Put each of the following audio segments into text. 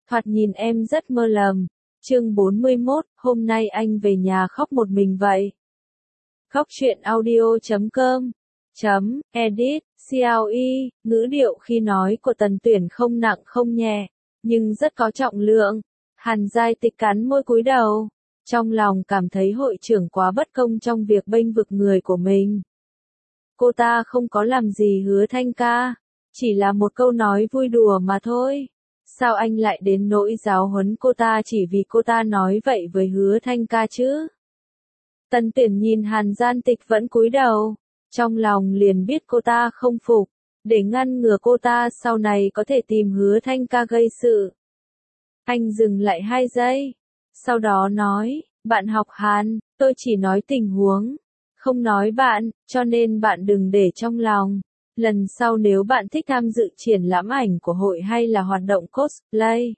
Thoạt nhìn em rất mơ lầm. Chương 41, hôm nay anh về nhà khóc một mình vậy. Khóc chuyện audio.com edit, CLE, ngữ điệu khi nói của Tần Tuyển không nặng không nhẹ, nhưng rất có trọng lượng. Hàn Giai Tịch cắn môi cúi đầu, trong lòng cảm thấy hội trưởng quá bất công trong việc bênh vực người của mình. Cô ta không có làm gì Hứa Thanh ca, chỉ là một câu nói vui đùa mà thôi. Sao anh lại đến nỗi giáo huấn cô ta chỉ vì cô ta nói vậy với Hứa Thanh ca chứ? Tần Tuyển nhìn Hàn Giai Tịch vẫn cúi đầu, trong lòng liền biết cô ta không phục, để ngăn ngừa cô ta sau này có thể tìm Hứa Thanh ca gây sự. Anh dừng lại 2 giây, sau đó nói, bạn học Hàn, tôi chỉ nói tình huống, không nói bạn, cho nên bạn đừng để trong lòng. Lần sau nếu bạn thích tham dự triển lãm ảnh của hội hay là hoạt động cosplay,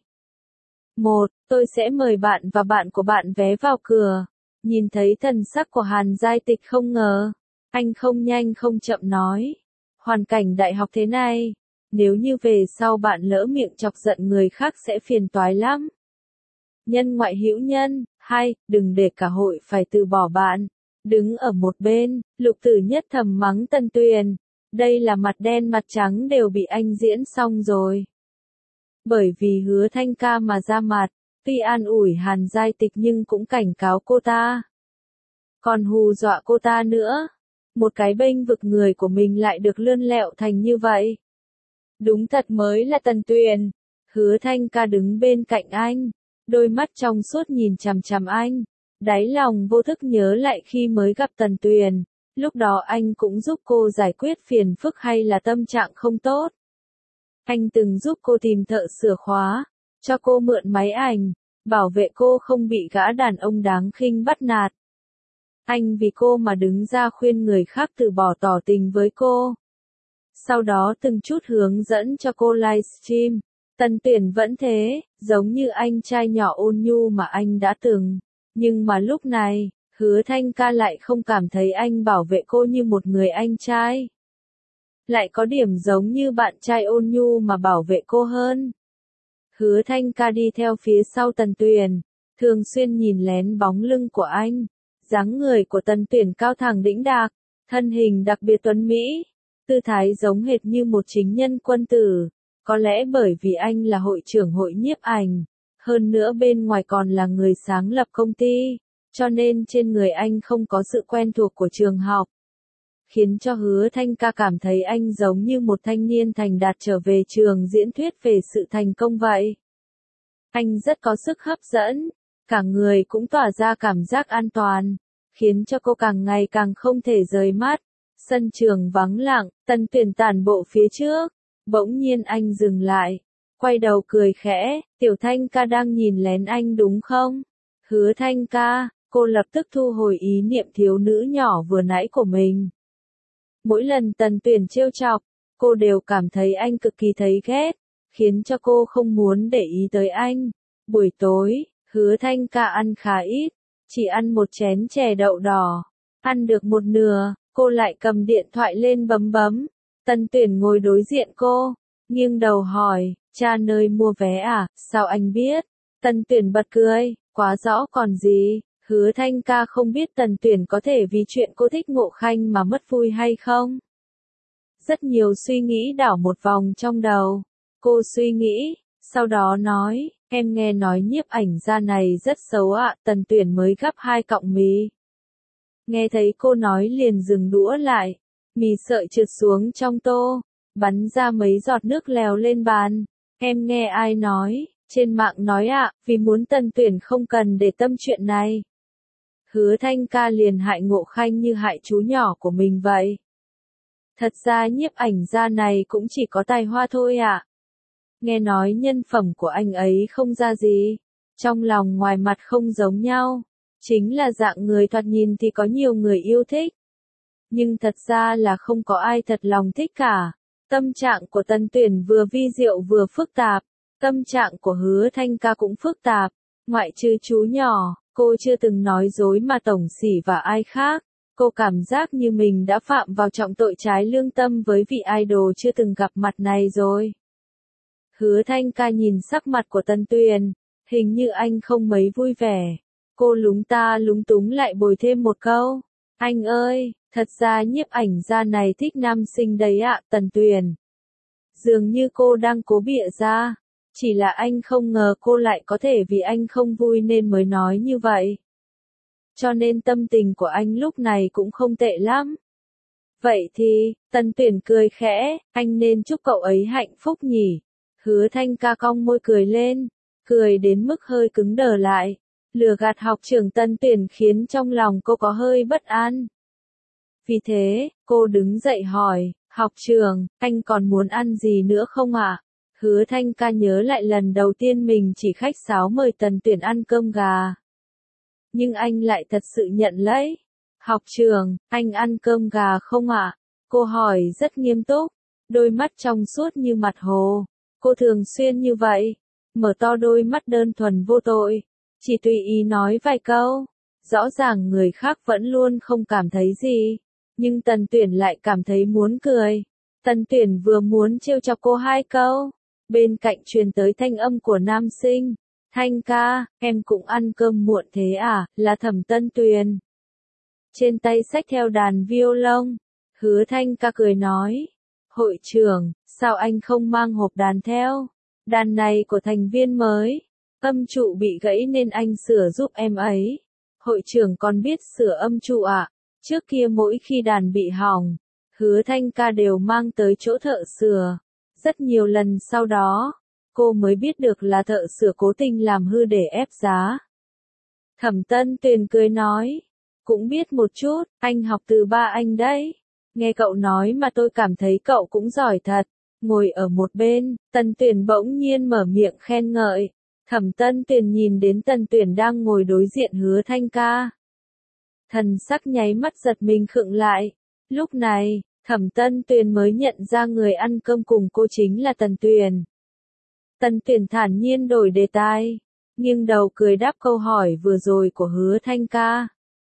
tôi sẽ mời bạn và bạn của bạn vé vào cửa. Nhìn thấy thần sắc của Hàn Giai Tịch không ngờ, anh không nhanh không chậm nói, hoàn cảnh đại học thế này, nếu như về sau bạn lỡ miệng chọc giận người khác sẽ phiền toái lắm. Nhân ngoại hữu nhân, đừng để cả hội phải từ bỏ bạn. Đứng ở một bên, Lục Tử Nhất thầm mắng Tần Tuyền, đây là mặt đen mặt trắng đều bị anh diễn xong rồi. Bởi vì Hứa Thanh ca mà ra mặt, tuy an ủi Hàn Giai Tịch nhưng cũng cảnh cáo cô ta. Còn hù dọa cô ta nữa. Một cái bênh vực người của mình lại được lươn lẹo thành như vậy. Đúng thật mới là Tần Tuyền. Hứa Thanh ca đứng bên cạnh anh, đôi mắt trong suốt nhìn chằm chằm anh. Đáy lòng vô thức nhớ lại khi mới gặp Tần Tuyền, lúc đó anh cũng giúp cô giải quyết phiền phức hay là tâm trạng không tốt. Anh từng giúp cô tìm thợ sửa khóa, cho cô mượn máy ảnh, bảo vệ cô không bị gã đàn ông đáng khinh bắt nạt. Anh vì cô mà đứng ra khuyên người khác từ bỏ tỏ tình với cô. Sau đó từng chút hướng dẫn cho cô livestream. Tần Tuyển vẫn thế, giống như anh trai nhỏ ôn nhu mà anh đã từng. Nhưng mà lúc này, Hứa Thanh ca lại không cảm thấy anh bảo vệ cô như một người anh trai. Lại có điểm giống như bạn trai ôn nhu mà bảo vệ cô hơn. Hứa Thanh ca đi theo phía sau Tần Tuyển, thường xuyên nhìn lén bóng lưng của anh. Dáng người của Tần Tuyển cao thẳng đĩnh đạc, thân hình đặc biệt tuấn mỹ, tư thái giống hệt như một chính nhân quân tử. Có lẽ bởi vì anh là hội trưởng hội nhiếp ảnh, hơn nữa bên ngoài còn là người sáng lập công ty, cho nên trên người anh không có sự quen thuộc của trường học. Khiến cho Hứa Thanh ca cảm thấy anh giống như một thanh niên thành đạt trở về trường diễn thuyết về sự thành công vậy. Anh rất có sức hấp dẫn, cả người cũng tỏa ra cảm giác an toàn, khiến cho cô càng ngày càng không thể rời mắt. Sân trường vắng lặng, Tần Tuyển tản bộ phía trước, bỗng nhiên anh dừng lại, quay đầu cười khẽ, Tiểu Thanh ca đang nhìn lén anh đúng không? Hứa Thanh ca, cô lập tức thu hồi ý niệm thiếu nữ nhỏ vừa nãy của mình. Mỗi lần Tần Tuyển trêu chọc, cô đều cảm thấy anh cực kỳ thấy ghét, khiến cho cô không muốn để ý tới anh. Buổi tối, Hứa Thanh ca ăn khá ít, chỉ ăn một chén chè đậu đỏ. Ăn được một nửa, cô lại cầm điện thoại lên bấm bấm. Tần Tuyển ngồi đối diện cô, nghiêng đầu hỏi, cha nơi mua vé à, sao anh biết? Tần Tuyển bật cười, quá rõ còn gì. Hứa Thanh ca không biết Tần Tuyển có thể vì chuyện cô thích Ngộ Khanh mà mất vui hay không? Rất nhiều suy nghĩ đảo một vòng trong đầu. Cô suy nghĩ, sau đó nói, em nghe nói nhiếp ảnh gia này rất xấu ạ. Tần Tuyển mới gắp 2 cọng mì. Nghe thấy cô nói liền dừng đũa lại. Mì sợi trượt xuống trong tô, bắn ra mấy giọt nước lèo lên bàn. Em nghe ai nói, trên mạng nói ạ, vì muốn Tần Tuyển không cần để tâm chuyện này. Hứa Thanh ca liền hại Ngộ Khanh như hại chú nhỏ của mình vậy. Thật ra nhiếp ảnh gia này cũng chỉ có tài hoa thôi ạ. Nghe nói nhân phẩm của anh ấy không ra gì, trong lòng ngoài mặt không giống nhau, chính là dạng người thoạt nhìn thì có nhiều người yêu thích. Nhưng thật ra là không có ai thật lòng thích cả. Tâm trạng của Tần Tuyển vừa vi diệu vừa phức tạp, tâm trạng của Hứa Thanh ca cũng phức tạp, ngoại trừ chú nhỏ. Cô chưa từng nói dối mà tổng sỉ và ai khác, cô cảm giác như mình đã phạm vào trọng tội trái lương tâm với vị idol chưa từng gặp mặt này rồi. Hứa Thanh Ca nhìn sắc mặt của Tần Tuyền, hình như anh không mấy vui vẻ. Cô lúng ta lúng túng lại bồi thêm một câu. Anh ơi, thật ra nhiếp ảnh gia này thích nam sinh đấy ạ, Tần Tuyền. Dường như cô đang cố bịa ra. Chỉ là anh không ngờ cô lại có thể vì anh không vui nên mới nói như vậy. Cho nên tâm tình của anh lúc này cũng không tệ lắm. Vậy thì, Tần Tuyền cười khẽ, anh nên chúc cậu ấy hạnh phúc nhỉ. Hứa Thanh Ca cong môi cười lên, cười đến mức hơi cứng đờ lại. Lừa gạt học trưởng Tần Tuyền khiến trong lòng cô có hơi bất an. Vì thế, cô đứng dậy hỏi, học trưởng, anh còn muốn ăn gì nữa không ạ? Hứa Thanh Ca nhớ lại lần đầu tiên mình chỉ khách sáo mời Tần Tuyền ăn cơm gà. Nhưng anh lại thật sự nhận lấy. Học trưởng, anh ăn cơm gà không ạ? Cô hỏi rất nghiêm túc, đôi mắt trong suốt như mặt hồ. Cô thường xuyên như vậy, mở to đôi mắt đơn thuần vô tội, chỉ tùy ý nói vài câu. Rõ ràng người khác vẫn luôn không cảm thấy gì, nhưng Tần Tuyền lại cảm thấy muốn cười. Tần Tuyền vừa muốn trêu chọc cô hai câu, bên cạnh truyền tới thanh âm của nam sinh. Thanh ca, em cũng ăn cơm muộn thế à, là Thẩm Tần Tuyền. Trên tay xách theo đàn violon, Hứa Thanh Ca cười nói. Hội trưởng, sao anh không mang hộp đàn theo? Đàn này của thành viên mới. Âm trụ bị gãy nên anh sửa giúp em ấy. Hội trưởng còn biết sửa âm trụ ạ? Trước kia mỗi khi đàn bị hỏng, Hứa Thanh Ca đều mang tới chỗ thợ sửa. Rất nhiều lần sau đó, cô mới biết được là thợ sửa cố tình làm hư để ép giá. Thẩm Tần Tuyền cười nói. Cũng biết một chút, anh học từ ba anh đấy. Nghe cậu nói mà tôi cảm thấy cậu cũng giỏi thật. Ngồi ở một bên, Tần Tuyền bỗng nhiên mở miệng khen ngợi. Thẩm Tần Tuyền nhìn đến Tần Tuyền đang ngồi đối diện Hứa Thanh Ca. Thần sắc nháy mắt giật mình khựng lại. Lúc này, Thẩm Tần Tuyền mới nhận ra người ăn cơm cùng cô chính là Tần Tuyền. Tần Tuyền thản nhiên đổi đề tài, nghiêng đầu cười đáp câu hỏi vừa rồi của Hứa Thanh Ca.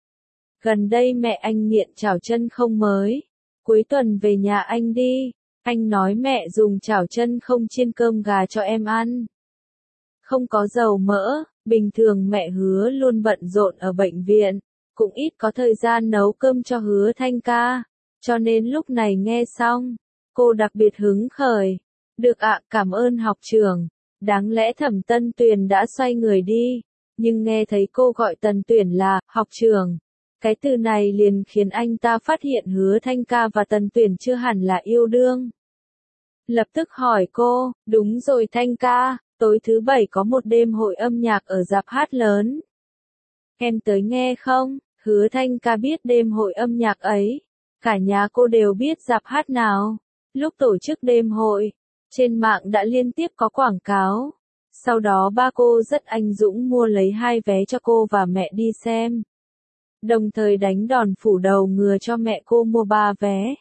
Gần đây mẹ anh nghiện chảo chân không mới. Cuối tuần về nhà anh đi. Anh nói mẹ dùng chảo chân không chiên cơm gà cho em ăn. Không có dầu mỡ, bình thường mẹ Hứa luôn bận rộn ở bệnh viện, cũng ít có thời gian nấu cơm cho Hứa Thanh Ca. Cho nên lúc này nghe xong, cô đặc biệt hứng khởi. Được ạ, cảm ơn học trưởng. Đáng lẽ Thẩm Tần Tuyền đã xoay người đi, nhưng nghe thấy cô gọi Tần Tuyền là học trưởng. Cái từ này liền khiến anh ta phát hiện Hứa Thanh Ca và Tần Tuyền chưa hẳn là yêu đương. Lập tức hỏi cô, đúng rồi Thanh Ca, tối thứ bảy có một đêm hội âm nhạc ở rạp hát lớn. Em tới nghe không? Hứa Thanh Ca biết đêm hội âm nhạc ấy. Cả nhà cô đều biết rạp hát nào. Lúc tổ chức đêm hội, trên mạng đã liên tiếp có quảng cáo. Sau đó ba cô rất anh dũng mua lấy 2 vé cho cô và mẹ đi xem. Đồng thời đánh đòn phủ đầu ngừa cho mẹ cô mua 3 vé.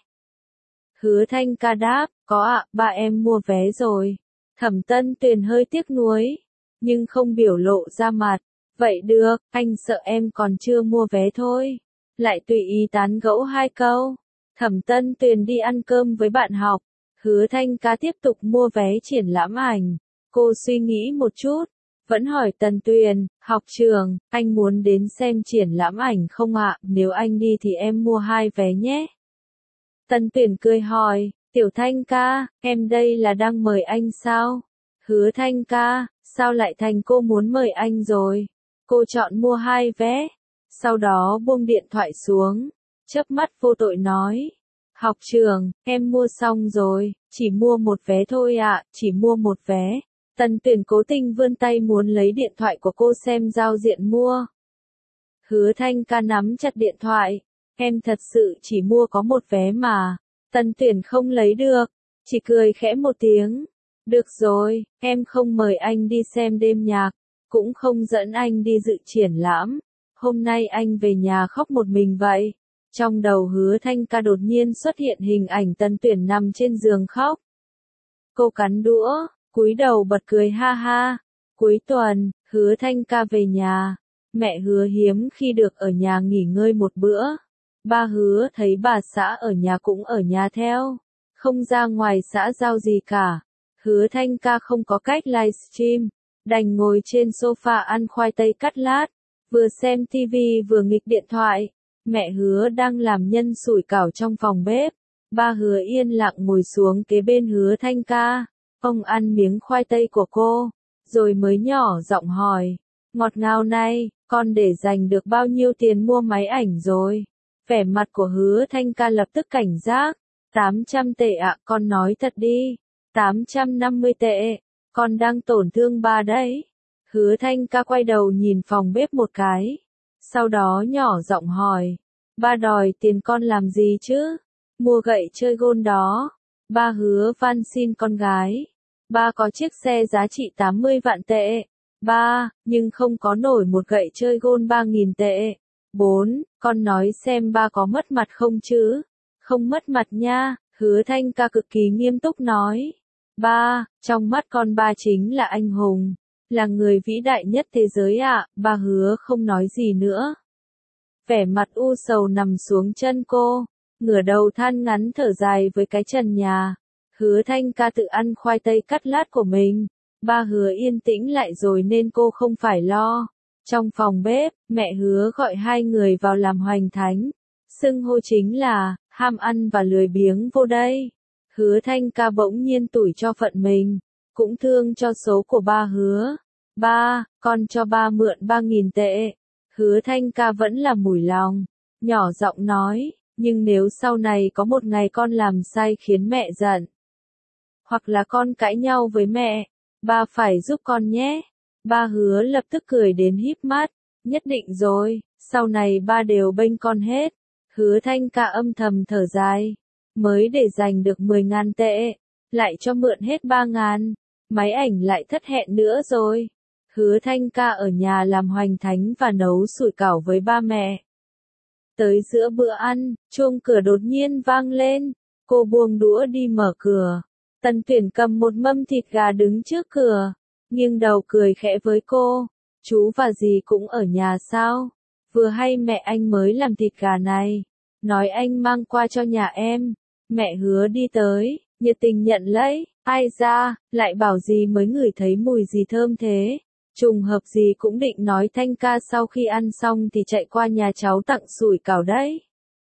Hứa Thanh Ca đáp, có ạ, ba em mua vé rồi. Thẩm Tần Tuyền hơi tiếc nuối, nhưng không biểu lộ ra mặt. Vậy được, anh sợ em còn chưa mua vé thôi. Lại tùy ý tán gẫu 2 câu. Thẩm Tần Tuyền đi ăn cơm với bạn học. Hứa Thanh Ca tiếp tục mua vé triển lãm ảnh. Cô suy nghĩ một chút, vẫn hỏi Tần Tuyền, học trưởng, anh muốn đến xem triển lãm ảnh không ạ? Nếu anh đi thì em mua 2 vé nhé. Tần Tuyền cười hỏi, Tiểu Thanh Ca, em đây là đang mời anh sao? Hứa Thanh Ca, sao lại thành cô muốn mời anh rồi? Cô chọn mua 2 vé, sau đó buông điện thoại xuống, chớp mắt vô tội nói. Học trưởng, em mua xong rồi, chỉ mua 1 vé thôi ạ, chỉ mua 1 vé. Tần Tuyền cố tình vươn tay muốn lấy điện thoại của cô xem giao diện mua. Hứa Thanh Ca nắm chặt điện thoại. Em thật sự chỉ mua có 1 vé mà. Tần Tuyền không lấy được, chỉ cười khẽ một tiếng. Được rồi, em không mời anh đi xem đêm nhạc, cũng không dẫn anh đi dự triển lãm. Hôm nay anh về nhà khóc một mình vậy. Trong đầu Hứa Thanh Ca đột nhiên xuất hiện hình ảnh Tần Tuyền nằm trên giường khóc. Cô cắn đũa, cúi đầu bật cười ha ha. Cuối tuần, Hứa Thanh Ca về nhà. Mẹ Hứa hiếm khi được ở nhà nghỉ ngơi một bữa. Ba Hứa thấy bà xã ở nhà cũng ở nhà theo. Không ra ngoài xã giao gì cả. Hứa Thanh ca không có cách livestream, đành ngồi trên sofa ăn khoai tây cắt lát, vừa xem tivi vừa nghịch điện thoại. Mẹ Hứa đang làm nhân sủi cảo trong phòng bếp. Ba Hứa yên lặng ngồi xuống kế bên Hứa Thanh ca. Ông ăn miếng khoai tây của cô, rồi mới nhỏ giọng hỏi, ngọt ngào này, con để dành được bao nhiêu tiền mua máy ảnh rồi? Vẻ mặt của Hứa Thanh ca lập tức cảnh giác. 800 tệ ạ, con nói thật đi. 850 tệ, con đang tổn thương ba đấy. Hứa Thanh ca quay đầu nhìn phòng bếp một cái. Sau đó nhỏ giọng hỏi, ba đòi tiền con làm gì chứ? Mua gậy chơi gôn đó. Ba Hứa van xin con gái. Ba có chiếc xe giá trị 80 vạn tệ. Ba, nhưng không có nổi một gậy chơi gôn 3.000 tệ. 4, con nói xem ba có mất mặt không chứ? Không mất mặt nha, Hứa Thanh ca cực kỳ nghiêm túc nói. Ba, trong mắt con ba chính là anh hùng, là người vĩ đại nhất thế giới ạ. Ba Hứa không nói gì nữa. Vẻ mặt u sầu nằm xuống chân cô, ngửa đầu than ngắn thở dài với cái trần nhà. Hứa Thanh ca tự ăn khoai tây cắt lát của mình. Ba Hứa yên tĩnh lại rồi nên cô không phải lo. Trong phòng bếp, mẹ Hứa gọi hai người vào làm hoành thánh. Xưng hô chính là, ham ăn và lười biếng vô đây. Hứa Thanh ca bỗng nhiên tủi cho phận mình, cũng thương cho số của ba Hứa. Ba, con cho ba mượn 3.000 tệ. Hứa Thanh ca vẫn là mủi lòng, nhỏ giọng nói, nhưng nếu sau này có một ngày con làm sai khiến mẹ giận, hoặc là con cãi nhau với mẹ, ba phải giúp con nhé. Ba Hứa lập tức cười đến híp mắt, nhất định rồi, sau này ba đều bênh con hết. Hứa Thanh ca âm thầm thở dài, mới để dành được 10.000 tệ, lại cho mượn hết 3.000, máy ảnh lại thất hẹn nữa rồi. Hứa Thanh ca ở nhà làm hoành thánh và nấu sủi cảo với ba mẹ. Tới giữa bữa ăn, chuông cửa đột nhiên vang lên, cô buông đũa đi mở cửa. Tần Tuyển cầm một mâm thịt gà đứng trước cửa, nghiêng đầu cười khẽ với cô, chú và dì cũng ở nhà sao? Vừa hay mẹ anh mới làm thịt gà này, nói anh mang qua cho nhà em. Mẹ Hứa đi tới, nhiệt tình nhận lấy, ai ra, lại bảo dì mới ngửi thấy mùi gì thơm thế. Trùng hợp dì cũng định nói Thanh ca sau khi ăn xong thì chạy qua nhà cháu tặng sủi cảo đấy.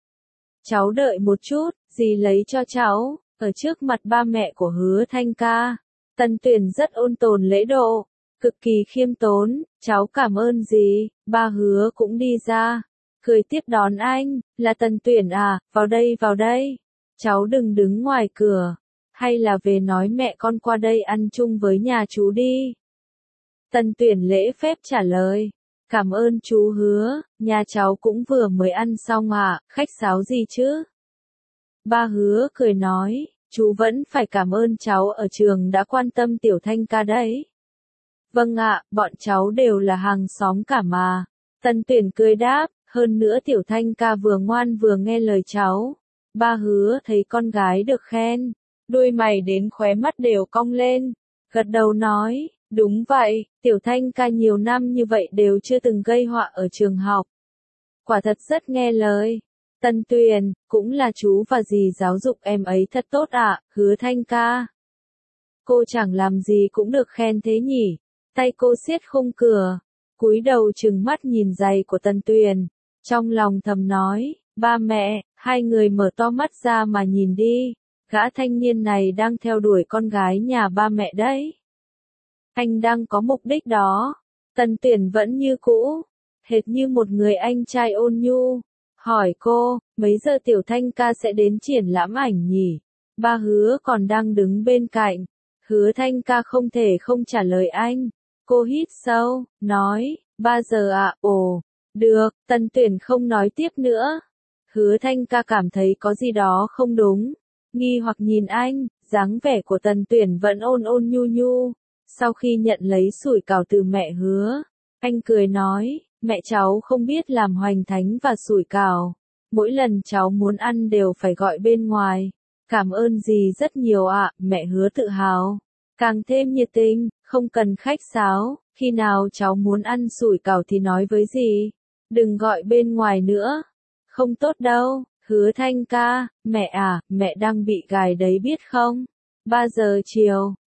Cháu đợi một chút, dì lấy cho cháu. Ở trước mặt ba mẹ của Hứa Thanh ca, Tần Tuyển rất ôn tồn lễ độ, cực kỳ khiêm tốn, cháu cảm ơn dì. Ba Hứa cũng đi ra, cười tiếp đón anh, là Tần Tuyển à, vào đây, cháu đừng đứng ngoài cửa, hay là về nói mẹ con qua đây ăn chung với nhà chú đi. Tần Tuyển lễ phép trả lời, cảm ơn chú Hứa, nhà cháu cũng vừa mới ăn xong ạ, khách sáo gì chứ? Ba Hứa cười nói, chú vẫn phải cảm ơn cháu ở trường đã quan tâm Tiểu Thanh ca đấy. Vâng ạ, bọn cháu đều là hàng xóm cả mà. Tần Tuyển cười đáp, hơn nữa Tiểu Thanh ca vừa ngoan vừa nghe lời cháu. Ba Hứa thấy con gái được khen, đôi mày đến khóe mắt đều cong lên, gật đầu nói, đúng vậy, Tiểu Thanh ca nhiều năm như vậy đều chưa từng gây họa ở trường học. Quả thật rất nghe lời. Tần Tuyền, cũng là chú và dì giáo dục em ấy thật tốt ạ. Hứa Thanh ca. Cô chẳng làm gì cũng được khen thế nhỉ. Tay cô siết khung cửa, cúi đầu trừng mắt nhìn giày của Tần Tuyền. Trong lòng thầm nói, ba mẹ, hai người mở to mắt ra mà nhìn đi. Gã thanh niên này đang theo đuổi con gái nhà ba mẹ đấy. Anh đang có mục đích đó. Tần Tuyền vẫn như cũ, hệt như một người anh trai ôn nhu. Hỏi cô, mấy giờ Tiểu Thanh ca sẽ đến triển lãm ảnh nhỉ? Ba Hứa còn đang đứng bên cạnh. Hứa Thanh ca không thể không trả lời anh. Cô hít sâu, nói, 3 giờ ạ, ồ, được. Tần Tuyển không nói tiếp nữa. Hứa Thanh ca cảm thấy có gì đó không đúng. Nghi hoặc nhìn anh, dáng vẻ của Tần Tuyển vẫn ôn ôn nhu nhu. Sau khi nhận lấy sủi cảo từ mẹ Hứa, anh cười nói, mẹ cháu không biết làm hoành thánh và sủi cảo. Mỗi lần cháu muốn ăn đều phải gọi bên ngoài. Cảm ơn dì rất nhiều ạ, mẹ Hứa tự hào. Càng thêm nhiệt tình, không cần khách sáo, khi nào cháu muốn ăn sủi cảo thì nói với dì. Đừng gọi bên ngoài nữa. Không tốt đâu. Hứa Thanh ca, mẹ à, mẹ đang bị gài đấy biết không? 3 giờ chiều,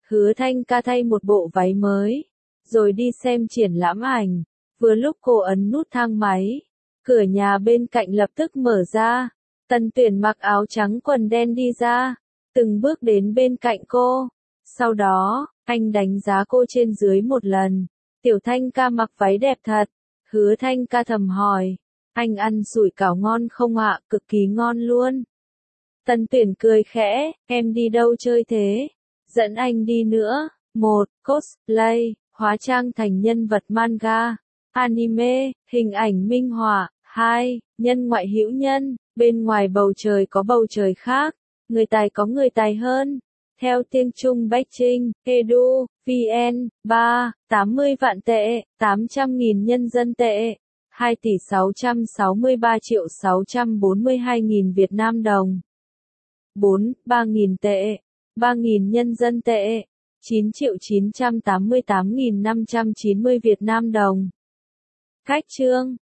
Hứa Thanh Ca thay một bộ váy mới, rồi đi xem triển lãm ảnh. Vừa lúc cô ấn nút thang máy, cửa nhà bên cạnh lập tức mở ra. Tần Tuyển mặc áo trắng quần đen đi ra, từng bước đến bên cạnh cô. Sau đó, anh đánh giá cô trên dưới một lần. Tiểu Thanh Ca mặc váy đẹp thật. Hứa Thanh Ca thầm hỏi, anh ăn sủi cảo ngon không ạ? Cực kỳ ngon luôn. Tần Tuyển cười khẽ, em đi đâu chơi thế? Dẫn anh đi nữa. 1. Cosplay, hóa trang thành nhân vật manga, anime, hình ảnh minh họa. 2. Nhân ngoại hữu nhân, bên ngoài bầu trời có bầu trời khác, người tài có người tài hơn. Theo tiếng Trung Bách Trinh, Edu, VN, 3, 80 vạn tệ, 800.000 nhân dân tệ, 2 tỷ 663 triệu 642.000 Việt Nam đồng. 4. 3.000 tệ, 3.000 nhân dân tệ, 9 triệu 988.590 Việt Nam đồng. Khách trương.